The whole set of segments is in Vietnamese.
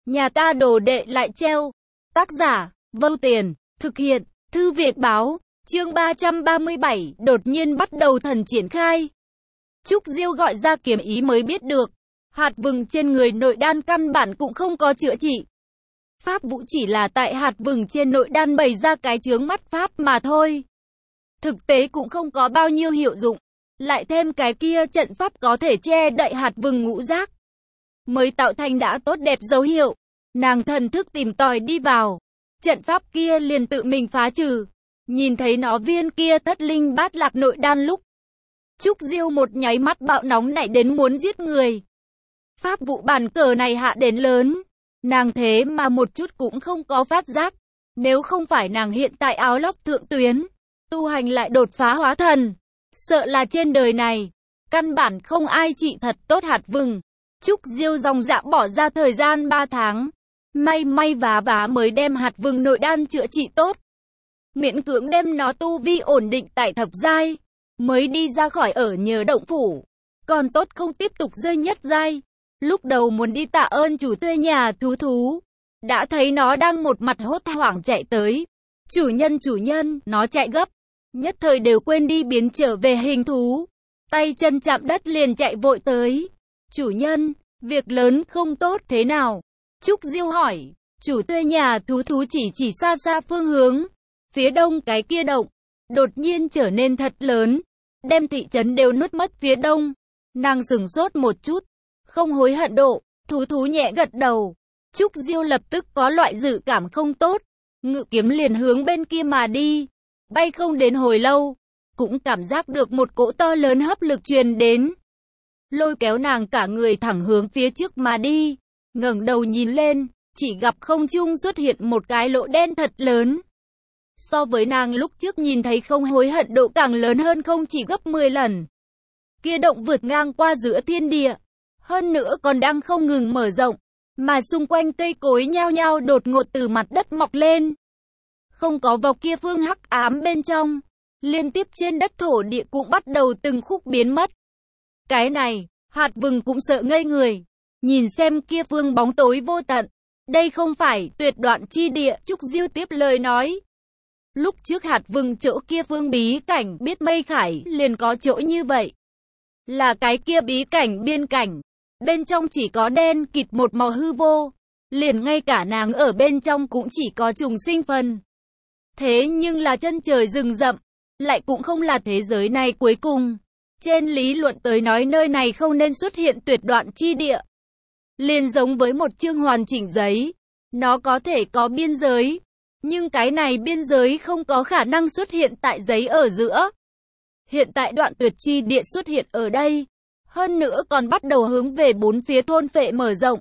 Nhà ta đồ đệ lại treo. Tác giả, Vâu Tiền, thực hiện, Thư Việt Báo, chương 337, đột nhiên bắt đầu thần triển khai. Trúc Diêu gọi ra kiếm ý mới biết được, hạt vừng trên người nội đan căn bản cũng không có chữa trị. Pháp vũ chỉ là tại hạt vừng trên nội đan bày ra cái chướng mắt pháp mà thôi. Thực tế cũng không có bao nhiêu hiệu dụng. Lại thêm cái kia trận pháp có thể che đậy hạt vừng ngũ giác, mới tạo thành đã tốt đẹp dấu hiệu. Nàng thần thức tìm tòi đi vào, trận pháp kia liền tự mình phá trừ. Nhìn thấy nó viên kia thất linh bát lạc nội đan lúc, Trúc Diêu một nháy mắt bạo nóng nảy đến muốn giết người. Pháp vụ bàn cờ này hạ đến lớn, nàng thế mà một chút cũng không có phát giác. Nếu không phải nàng hiện tại áo lót thượng tuyến, tu hành lại đột phá hóa thần, sợ là trên đời này, căn bản không ai trị thật tốt hạt vừng. Trúc Diêu dòng dã bỏ ra thời gian 3 tháng, may vá mới đem hạt vừng nội đan chữa trị tốt. Miễn cưỡng đem nó tu vi ổn định tại thập giai, mới đi ra khỏi ở nhờ động phủ. Còn tốt không tiếp tục rơi nhất giai. Lúc đầu muốn đi tạ ơn chủ thuê nhà thú, đã thấy nó đang một mặt hốt hoảng chạy tới. Chủ nhân, nó chạy gấp. Nhất thời đều quên đi biến trở về hình thú. Tay chân chạm đất liền chạy vội tới. Chủ nhân, việc lớn không tốt thế nào? Trúc Diêu hỏi. Chủ thuê nhà thú chỉ xa phương hướng. Phía đông cái kia động, đột nhiên trở nên thật lớn, đem thị trấn đều nuốt mất phía đông. Nàng sửng sốt một chút, không hối hận độ, thú nhẹ gật đầu. Trúc Diêu lập tức có loại dự cảm không tốt, ngự kiếm liền hướng bên kia mà đi. Bay không đến hồi lâu, cũng cảm giác được một cỗ to lớn hấp lực truyền đến, lôi kéo nàng cả người thẳng hướng phía trước mà đi. Ngẩng đầu nhìn lên, chỉ gặp không trung xuất hiện một cái lỗ đen thật lớn. So với nàng lúc trước nhìn thấy không hối hận độ càng lớn hơn không chỉ gấp 10 lần. Kia động vượt ngang qua giữa thiên địa, hơn nữa còn đang không ngừng mở rộng, mà xung quanh cây cối nhao nhao đột ngột từ mặt đất mọc lên. Không có vào kia phương hắc ám bên trong, liên tiếp trên đất thổ địa cũng bắt đầu từng khúc biến mất. Cái này, hạt vừng cũng sợ ngây người, nhìn xem kia phương bóng tối vô tận. Đây không phải tuyệt đoạn chi địa, Trúc Diêu tiếp lời nói. Lúc trước hạt vừng chỗ kia phương bí cảnh biết mây khải liền có chỗ như vậy. Là cái kia bí cảnh biên cảnh, bên trong chỉ có đen kịt một màu hư vô, liền ngay cả nàng ở bên trong cũng chỉ có trùng sinh phần. Thế nhưng là chân trời rừng rậm, lại cũng không là thế giới này cuối cùng. Trên lý luận tới nói nơi này không nên xuất hiện tuyệt đoạn chi địa. Liền giống với một chương hoàn chỉnh giấy, nó có thể có biên giới, nhưng cái này biên giới không có khả năng xuất hiện tại giấy ở giữa. Hiện tại đoạn tuyệt chi địa xuất hiện ở đây, hơn nữa còn bắt đầu hướng về bốn phía thôn phệ mở rộng.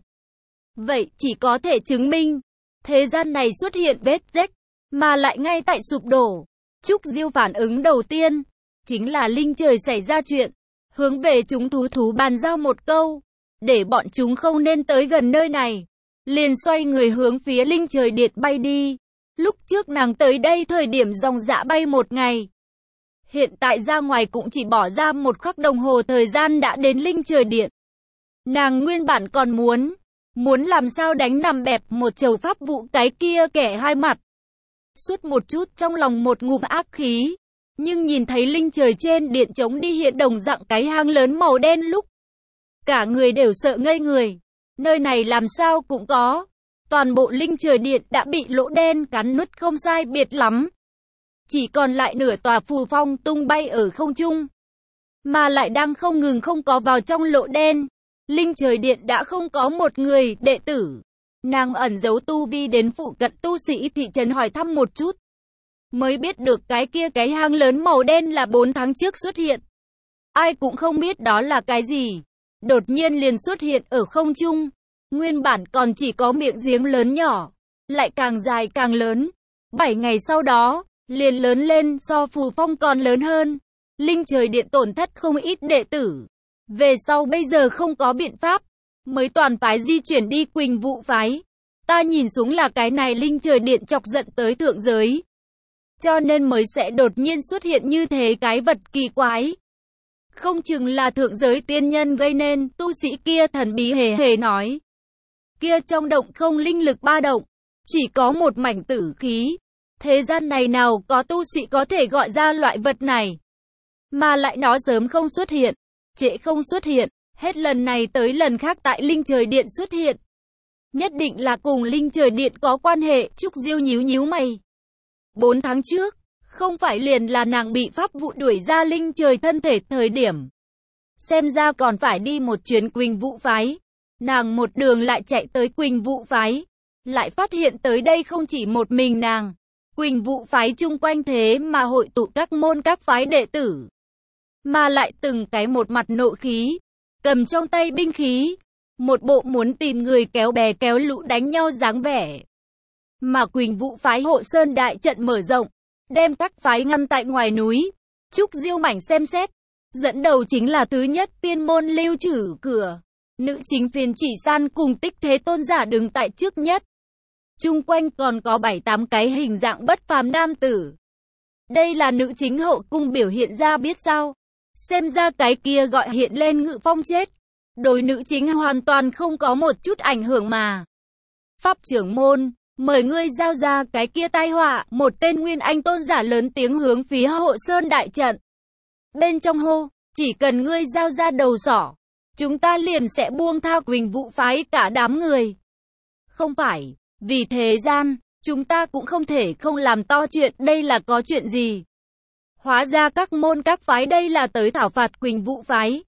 Vậy chỉ có thể chứng minh, thế gian này xuất hiện vết rách, mà lại ngay tại sụp đổ. Trúc Diêu phản ứng đầu tiên, chính là linh trời xảy ra chuyện, hướng về chúng thú bàn giao một câu, để bọn chúng không nên tới gần nơi này. Liền xoay người hướng phía linh trời điện bay đi. Lúc trước nàng tới đây thời điểm dòng dã bay 1 ngày. Hiện tại ra ngoài cũng chỉ bỏ ra 1 khắc đồng hồ thời gian đã đến linh trời điện. Nàng nguyên bản còn muốn làm sao đánh nằm bẹp một chầu pháp vụ cái kia kẻ hai mặt. Suốt một chút trong lòng một ngụm ác khí. Nhưng nhìn thấy linh trời trên điện trống đi hiện đồng dạng cái hang lớn màu đen lúc, cả người đều sợ ngây người. Nơi này làm sao cũng có. Toàn bộ linh trời điện đã bị lỗ đen cắn nuốt không sai biệt lắm. Chỉ còn lại nửa tòa phù phong tung bay ở không trung. Mà lại đang không ngừng không có vào trong lỗ đen. Linh trời điện đã không có một người đệ tử. Nàng ẩn giấu tu vi đến phụ cận tu sĩ thị trấn hỏi thăm một chút. Mới biết được cái hang lớn màu đen là 4 tháng trước xuất hiện. Ai cũng không biết đó là cái gì. Đột nhiên liền xuất hiện ở không trung. Nguyên bản còn chỉ có miệng giếng lớn nhỏ, lại càng dài càng lớn. 7 ngày sau đó, liền lớn lên so phù phong còn lớn hơn. Linh trời điện tổn thất không ít đệ tử. Về sau bây giờ không có biện pháp, mới toàn phái di chuyển đi Quỳnh Vũ phái. Ta nhìn xuống là cái này linh trời điện chọc giận tới thượng giới, cho nên mới sẽ đột nhiên xuất hiện như thế cái vật kỳ quái. Không chừng là thượng giới tiên nhân gây nên, tu sĩ kia thần bí hề hề nói. Kia trong động không linh lực ba động, chỉ có một mảnh tử khí. Thế gian này nào có tu sĩ có thể gọi ra loại vật này. Mà lại nó sớm không xuất hiện, trễ không xuất hiện, hết lần này tới lần khác tại Linh Trời Điện xuất hiện. Nhất định là cùng Linh Trời Điện có quan hệ. Trúc Diêu nhíu nhíu mày. 4 tháng trước, không phải liền là nàng bị pháp vụ đuổi ra Linh Trời thân thể thời điểm. Xem ra còn phải đi một chuyến Quỳnh Vũ Phái. Nàng một đường lại chạy tới Quỳnh Vũ Phái. Lại phát hiện tới đây không chỉ một mình nàng. Quỳnh Vũ Phái chung quanh thế mà hội tụ các môn các phái đệ tử. Mà lại từng cái một mặt nộ khí, cầm trong tay binh khí. Một bộ muốn tìm người kéo bè kéo lũ đánh nhau dáng vẻ. Mà Quỳnh Vũ Phái hộ sơn đại trận mở rộng, đem các phái ngăn tại ngoài núi. Trúc Diêu mảnh xem xét. Dẫn đầu chính là thứ nhất tiên môn Lưu Trử Cửa. Nữ chính phiền Chỉ San cùng Tích Thế Tôn giả đứng tại trước nhất. Chung quanh còn có 7-8 cái hình dạng bất phàm nam tử. Đây là nữ chính hậu cung biểu hiện ra biết sao. Xem ra cái kia gọi hiện lên Ngự Phong chết. Đối nữ chính hoàn toàn không có một chút ảnh hưởng mà. Pháp trưởng môn, mời ngươi giao ra cái kia tai họa. Một tên Nguyên Anh tôn giả lớn tiếng hướng phía hộ sơn đại trận. Bên trong hô, chỉ cần ngươi giao ra đầu sỏ, chúng ta liền sẽ buông tha Quỳnh Vũ Phái cả đám người. Không phải, vì thế gian, chúng ta cũng không thể không làm to chuyện. Đây là có chuyện gì? Hóa ra các môn các phái đây là tới thảo phạt Quỳnh Vũ Phái.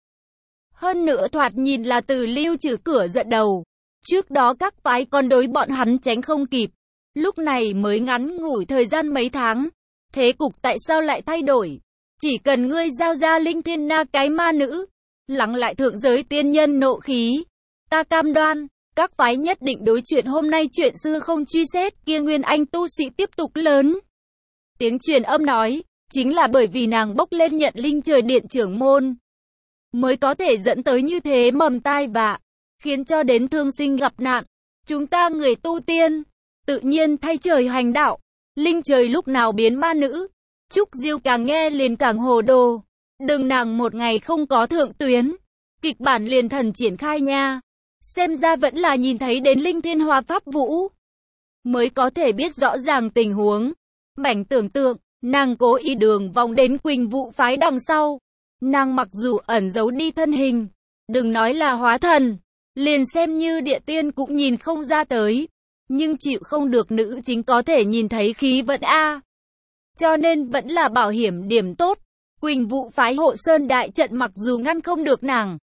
Hơn nữa thoạt nhìn là từ Lưu Trử Cửa dẫn đầu. Trước đó các phái còn đối bọn hắn tránh không kịp. Lúc này mới ngắn ngủi thời gian mấy tháng. Thế cục tại sao lại thay đổi? Chỉ cần ngươi giao ra Linh Thiên Na cái ma nữ, lắng lại thượng giới tiên nhân nộ khí. Ta cam đoan, các phái nhất định đối chuyện hôm nay chuyện xưa không truy xét. Kia Nguyên Anh tu sĩ tiếp tục lớn tiếng truyền âm nói, chính là bởi vì nàng bốc lên nhận Linh Trời Điện trưởng môn, mới có thể dẫn tới như thế mầm tai vạ, khiến cho đến thương sinh gặp nạn. Chúng ta người tu tiên, tự nhiên thay trời hành đạo. Linh Trời lúc nào biến ma nữ? Trúc Diêu càng nghe liền càng hồ đồ. Đừng nàng một ngày không có thượng tuyến, kịch bản liền thần triển khai nha. Xem ra vẫn là nhìn thấy đến Linh Thiên Hoa Pháp Vũ, mới có thể biết rõ ràng tình huống. Mảnh tưởng tượng, nàng cố ý đường vòng đến Quỳnh Vũ Phái đằng sau. Nàng mặc dù ẩn giấu đi thân hình, đừng nói là hóa thần, liền xem như địa tiên cũng nhìn không ra tới. Nhưng chịu không được nữ chính có thể nhìn thấy khí vận a. Cho nên vẫn là bảo hiểm điểm tốt. Quỳnh Vũ Phái hộ sơn đại trận mặc dù ngăn không được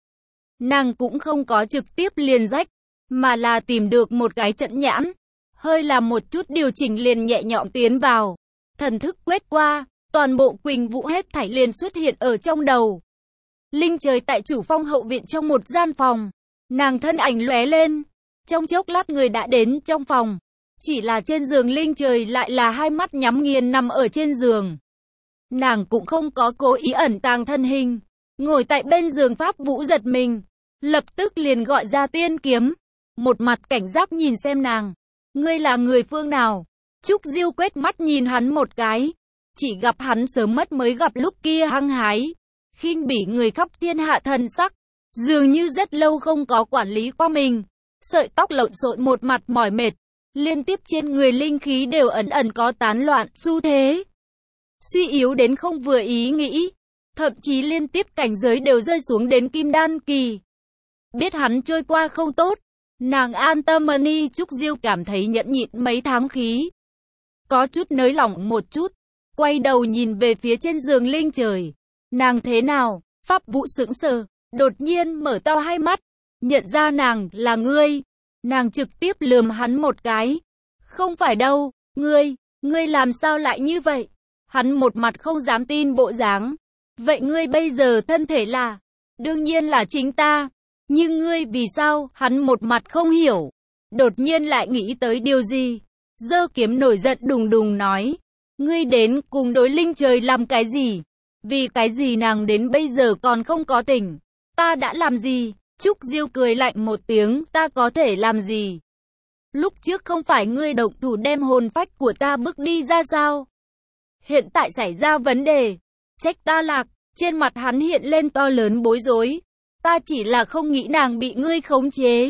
nàng cũng không có trực tiếp liền rách, mà là tìm được một cái trận nhãn. Hơi làm một chút điều chỉnh liền nhẹ nhõm tiến vào. Thần thức quét qua, toàn bộ Quỳnh Vũ hết thảy liền xuất hiện ở trong đầu. Linh Trời tại chủ phong hậu viện trong một gian phòng. Nàng thân ảnh lóe lên. Trong chốc lát người đã đến trong phòng. Chỉ là trên giường Linh Trời lại là hai mắt nhắm nghiền nằm ở trên giường. Nàng cũng không có cố ý ẩn tàng thân hình. Ngồi tại bên giường Pháp Vũ giật mình. Lập tức liền gọi ra tiên kiếm. Một mặt cảnh giác nhìn xem nàng. Ngươi là người phương nào? Trúc Diêu quét mắt nhìn hắn một cái. Chỉ gặp hắn sớm mất mới gặp lúc kia hăng hái. Khinh bỉ người khắp thiên hạ thần sắc. Dường như rất lâu không có quản lý qua mình. Sợi tóc lộn xộn một mặt mỏi mệt. Liên tiếp trên người linh khí đều ẩn ẩn có tán loạn xu thế. Suy yếu đến không vừa ý nghĩ. Thậm chí liên tiếp cảnh giới đều rơi xuống đến kim đan kỳ. Biết hắn trôi qua không tốt. Nàng an tâm ni. Trúc Diêu cảm thấy nhẫn nhịn mấy tháng khí. Có chút nới lỏng một chút. Quay đầu nhìn về phía trên giường Linh Trời. Nàng thế nào? Pháp Vũ sững sờ. Đột nhiên mở to hai mắt. Nhận ra nàng là ngươi. Nàng trực tiếp lườm hắn một cái. Không phải đâu. Ngươi làm sao lại như vậy? Hắn một mặt không dám tin bộ dáng. Vậy ngươi bây giờ thân thể là? Đương nhiên là chính ta. Nhưng ngươi vì sao? Hắn một mặt không hiểu. Đột nhiên lại nghĩ tới điều gì. Giơ kiếm nổi giận đùng đùng nói. Ngươi đến cùng đối Linh Trời làm cái gì? Vì cái gì nàng đến bây giờ còn không có tỉnh? Ta đã làm gì? Trúc Diêu cười lạnh một tiếng. Ta có thể làm gì? Lúc trước không phải ngươi động thủ đem hồn phách của ta bước đi ra sao? Hiện tại xảy ra vấn đề. Trách ta lạc. Trên mặt hắn hiện lên to lớn bối rối. Ta chỉ là không nghĩ nàng bị ngươi khống chế.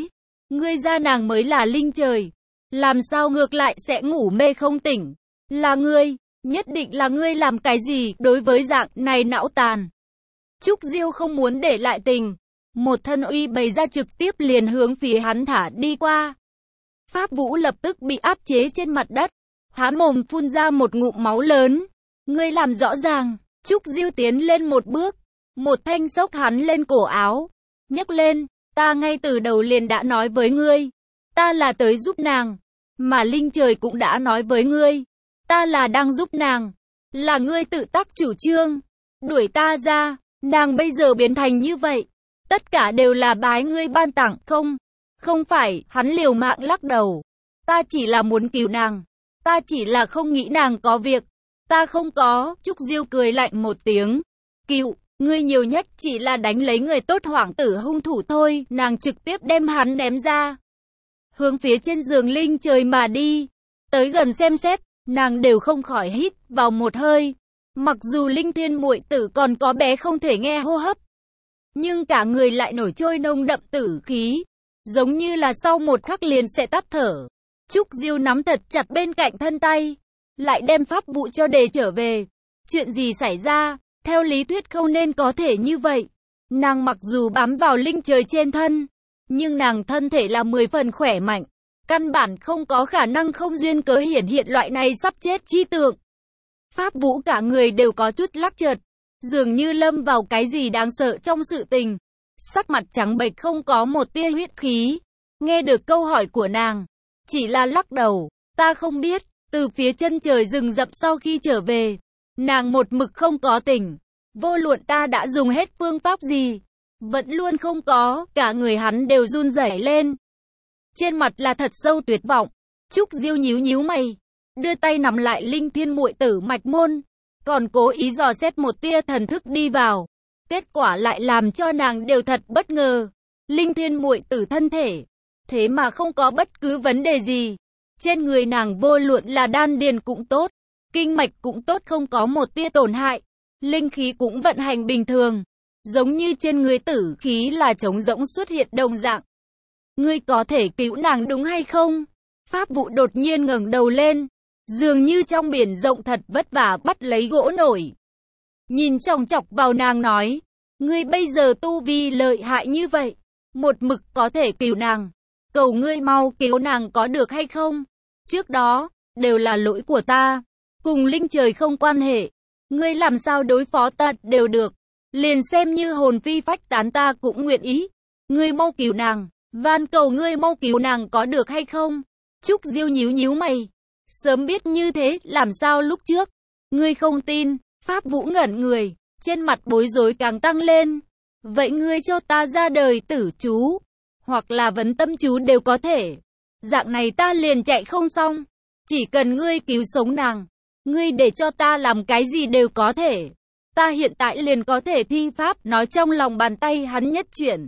Ngươi ra nàng mới là linh trời. Làm sao ngược lại sẽ ngủ mê không tỉnh? Là ngươi, nhất định là ngươi làm cái gì đối với dạng này não tàn. Trúc Diêu không muốn để lại tình. Một thân uy bày ra trực tiếp liền hướng phía hắn thả đi qua. Pháp Vũ lập tức bị áp chế trên mặt đất. Há mồm phun ra một ngụm máu lớn. Ngươi làm rõ ràng. Trúc Diêu tiến lên một bước. Một thanh xốc hắn lên cổ áo. Nhấc lên. Ta ngay từ đầu liền đã nói với ngươi. Ta là tới giúp nàng. Mà linh trời cũng đã nói với ngươi. Ta là đang giúp nàng. Là ngươi tự tác chủ trương. Đuổi ta ra. Nàng bây giờ biến thành như vậy. Tất cả đều là bái ngươi ban tặng không? Không phải, hắn liều mạng lắc đầu. Ta chỉ là muốn cứu nàng. Ta chỉ là không nghĩ nàng có việc. Ta không có. Trúc Diêu cười lạnh một tiếng. Cứu, ngươi nhiều nhất chỉ là đánh lấy người tốt hoàng tử hung thủ thôi. Nàng trực tiếp đem hắn ném ra. Hướng phía trên giường linh trời mà đi. Tới gần xem xét, nàng đều không khỏi hít vào một hơi. Mặc dù linh thiên muội tử còn có bé không thể nghe hô hấp. Nhưng cả người lại nổi trôi nồng đậm tử khí. Giống như là sau một khắc liền sẽ tắt thở. Trúc Diêu nắm thật chặt bên cạnh thân tay. Lại đem pháp vụ cho đề trở về. Chuyện gì xảy ra? Theo lý thuyết không nên có thể như vậy. Nàng mặc dù bám vào linh trời trên thân. Nhưng nàng thân thể là 10 phần khỏe mạnh. Căn bản không có khả năng không duyên cớ hiển hiện loại này sắp chết chi tượng. Pháp Vũ cả người đều có chút lắc chợt. Dường như lâm vào cái gì đáng sợ trong sự tình. Sắc mặt trắng bệch không có một tia huyết khí. Nghe được câu hỏi của nàng. Chỉ là lắc đầu. Ta không biết. Từ phía chân trời rừng rậm sau khi trở về. Nàng một mực không có tỉnh. Vô luận ta đã dùng hết phương pháp gì. Vẫn luôn không có. Cả người hắn đều run rẩy lên. Trên mặt là thật sâu tuyệt vọng. Trúc Diêu nhíu nhíu mày. Đưa tay nắm lại linh thiên muội tử mạch môn. Còn cố ý dò xét một tia thần thức đi vào. Kết quả lại làm cho nàng đều thật bất ngờ. Linh thiên muội tử thân thể. Thế mà không có bất cứ vấn đề gì. Trên người nàng vô luận là đan điền cũng tốt. Kinh mạch cũng tốt, không có một tia tổn hại. Linh khí cũng vận hành bình thường. Giống như trên người tử khí là trống rỗng xuất hiện đồng dạng. Ngươi có thể cứu nàng đúng hay không? Pháp Vụ đột nhiên ngẩng đầu lên. Dường như trong biển rộng thật vất vả bắt lấy gỗ nổi. Nhìn chòng chọc vào nàng nói. Ngươi bây giờ tu vi lợi hại như vậy. Một mực có thể cứu nàng. Cầu ngươi mau cứu nàng có được hay không? Trước đó, đều là lỗi của ta. Cùng linh trời không quan hệ. Ngươi làm sao đối phó ta đều được. Liền xem như hồn phi phách tán ta cũng nguyện ý. Ngươi mau cứu nàng. Van cầu ngươi mau cứu nàng có được hay không? Trúc Diêu nhíu nhíu mày. Sớm biết như thế, làm sao lúc trước? Ngươi không tin. Pháp Vũ ngẩn người. Trên mặt bối rối càng tăng lên. Vậy ngươi cho ta ra đời tử chú. Hoặc là vấn tâm chú đều có thể. Dạng này ta liền chạy không xong. Chỉ cần ngươi cứu sống nàng. Ngươi để cho ta làm cái gì đều có thể. Ta hiện tại liền có thể thi pháp. Nói trong lòng bàn tay hắn nhất chuyển.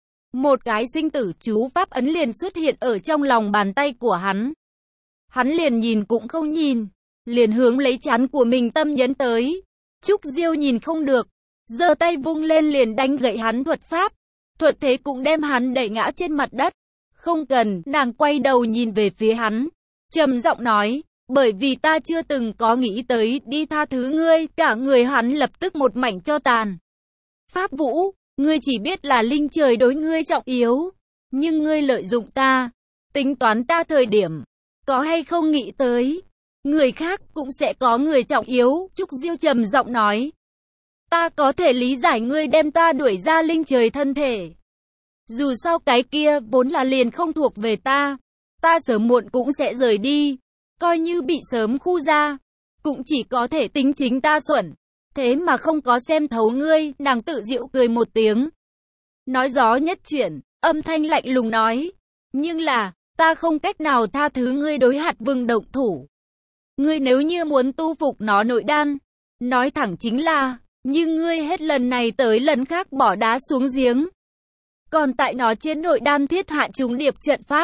Một cái sinh tử chú pháp ấn liền xuất hiện ở trong lòng bàn tay của hắn. Hắn liền nhìn cũng không nhìn. Liền hướng lấy trán của mình tâm nhấn tới. Trúc Diêu nhìn không được. Giơ tay vung lên liền đánh gậy hắn thuật pháp. Thuật thế cũng đem hắn đẩy ngã trên mặt đất. Không cần, nàng quay đầu nhìn về phía hắn. Trầm giọng nói, bởi vì ta chưa từng có nghĩ tới đi tha thứ ngươi. Cả người hắn lập tức một mảnh tro tàn. Pháp Vũ, ngươi chỉ biết là linh trời đối ngươi trọng yếu. Nhưng ngươi lợi dụng ta. Tính toán ta thời điểm. Có hay không nghĩ tới. Người khác cũng sẽ có người trọng yếu. Trúc Diêu trầm giọng nói. Ta có thể lý giải ngươi đem ta đuổi ra linh trời thân thể. Dù sao cái kia vốn là liền không thuộc về ta. Ta sớm muộn cũng sẽ rời đi. Coi như bị sớm khu ra. Cũng chỉ có thể tính chính ta xuẩn. Thế mà không có xem thấu ngươi. Nàng tự giễu cười một tiếng. Nói gió nhất chuyển. Âm thanh lạnh lùng nói. Nhưng là, ta không cách nào tha thứ ngươi đối hạt vừng động thủ. Ngươi nếu như muốn tu phục nó nội đan. Nói thẳng chính là. Nhưng ngươi hết lần này tới lần khác bỏ đá xuống giếng. Còn tại nó trên nội đan thiết hạ trùng điệp trận pháp.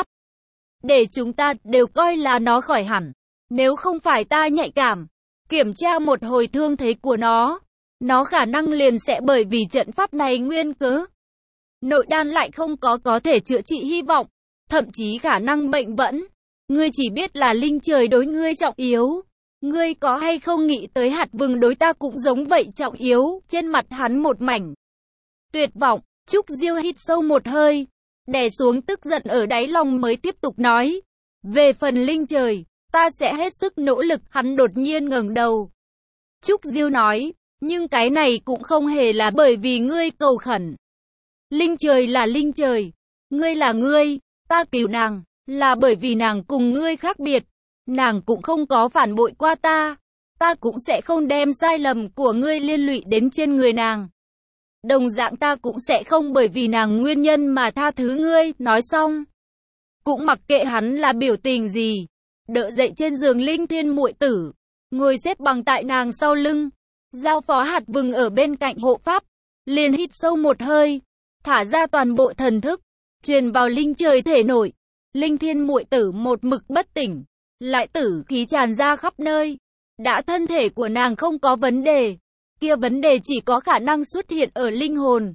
Để chúng ta đều coi là nó khỏi hẳn. Nếu không phải ta nhạy cảm. Kiểm tra một hồi thương thế của nó. Nó khả năng liền sẽ bởi vì trận pháp này nguyên cớ. Nội đan lại không có thể chữa trị hy vọng. thậm chí khả năng bệnh vẫn. Ngươi chỉ biết là linh trời đối ngươi trọng yếu. Ngươi có hay không nghĩ tới hạt vừng đối ta cũng giống vậy trọng yếu. Trên mặt hắn một mảnh tuyệt vọng. Trúc Diêu hít sâu một hơi, đè xuống tức giận ở đáy lòng mới tiếp tục nói. Về phần linh trời, ta sẽ hết sức nỗ lực. Hắn đột nhiên ngẩng đầu. Trúc Diêu nói, nhưng cái này cũng không hề là bởi vì ngươi cầu khẩn. Linh trời là linh trời, ngươi là ngươi, ta cứu nàng, là bởi vì nàng cùng ngươi khác biệt. Nàng cũng không có phản bội qua ta cũng sẽ không đem sai lầm của ngươi liên lụy đến trên người nàng. Đồng dạng ta cũng sẽ không bởi vì nàng nguyên nhân mà tha thứ ngươi. Nói xong, cũng mặc kệ hắn là biểu tình gì, đỡ dậy trên giường Linh Thiên muội tử, ngồi xếp bằng tại nàng sau lưng, giao phó hạt vừng ở bên cạnh hộ pháp, liền hít sâu một hơi, thả ra toàn bộ thần thức, truyền vào linh trời thể nội. Linh Thiên muội tử một mực bất tỉnh, lại tử khí tràn ra khắp nơi. Đã thân thể của nàng không có vấn đề, kia vấn đề chỉ có khả năng xuất hiện ở linh hồn.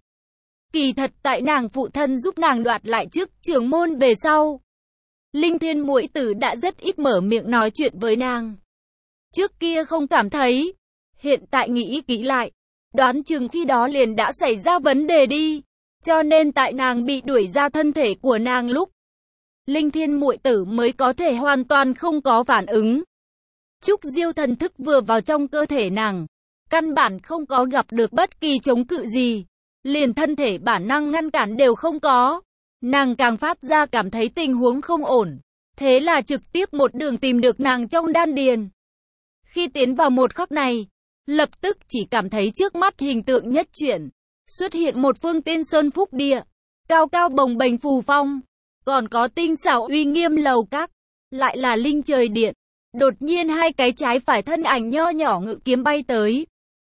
Kỳ thật tại nàng phụ thân giúp nàng đoạt lại chức trưởng môn về sau, Linh Thiên muội tử đã rất ít mở miệng nói chuyện với nàng. Trước kia không cảm thấy, hiện tại nghĩ kỹ lại, đoán chừng khi đó liền đã xảy ra vấn đề đi. Cho nên tại nàng bị đuổi ra thân thể của nàng lúc, Linh Thiên muội tử mới có thể hoàn toàn không có phản ứng. Trúc Diêu thần thức vừa vào trong cơ thể nàng, căn bản không có gặp được bất kỳ chống cự gì, liền thân thể bản năng ngăn cản đều không có. Nàng càng phát ra cảm thấy tình huống không ổn, thế là trực tiếp một đường tìm được nàng trong đan điền. Khi tiến vào một khắc này, lập tức chỉ cảm thấy trước mắt hình tượng nhất chuyển, xuất hiện một phương Tiên Sơn Phúc Địa, cao cao bồng bềnh phù phong, còn có tinh xảo uy nghiêm lầu các, lại là linh trời điện. Đột nhiên hai cái trái phải thân ảnh nho nhỏ ngự kiếm bay tới,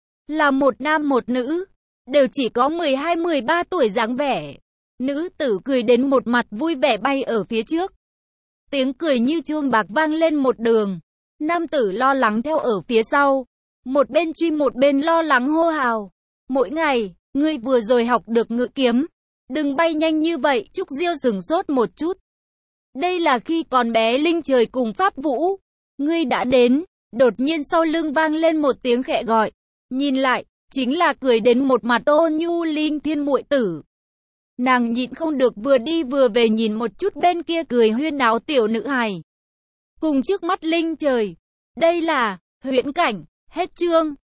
là một nam một nữ, đều chỉ có 12-13 tuổi dáng vẻ. Nữ tử cười đến một mặt vui vẻ bay ở phía trước, tiếng cười như chuông bạc vang lên một đường. Nam tử lo lắng theo ở phía sau, một bên truy một bên lo lắng hô hào. Mỗi ngày, ngươi vừa rồi học được ngự kiếm, đừng bay nhanh như vậy. Trúc Diêu sửng sốt một chút. Đây là khi còn bé linh trời cùng pháp vũ. Ngươi đã đến. Đột nhiên sau lưng vang lên một tiếng khẽ gọi. Nhìn lại, chính là cười đến một mặt ôn nhu Linh Thiên muội tử. Nàng nhịn không được vừa đi vừa về nhìn một chút bên kia cười huyên náo tiểu nữ hài, cùng trước mắt linh trời. Đây là huyễn cảnh. Hết chương.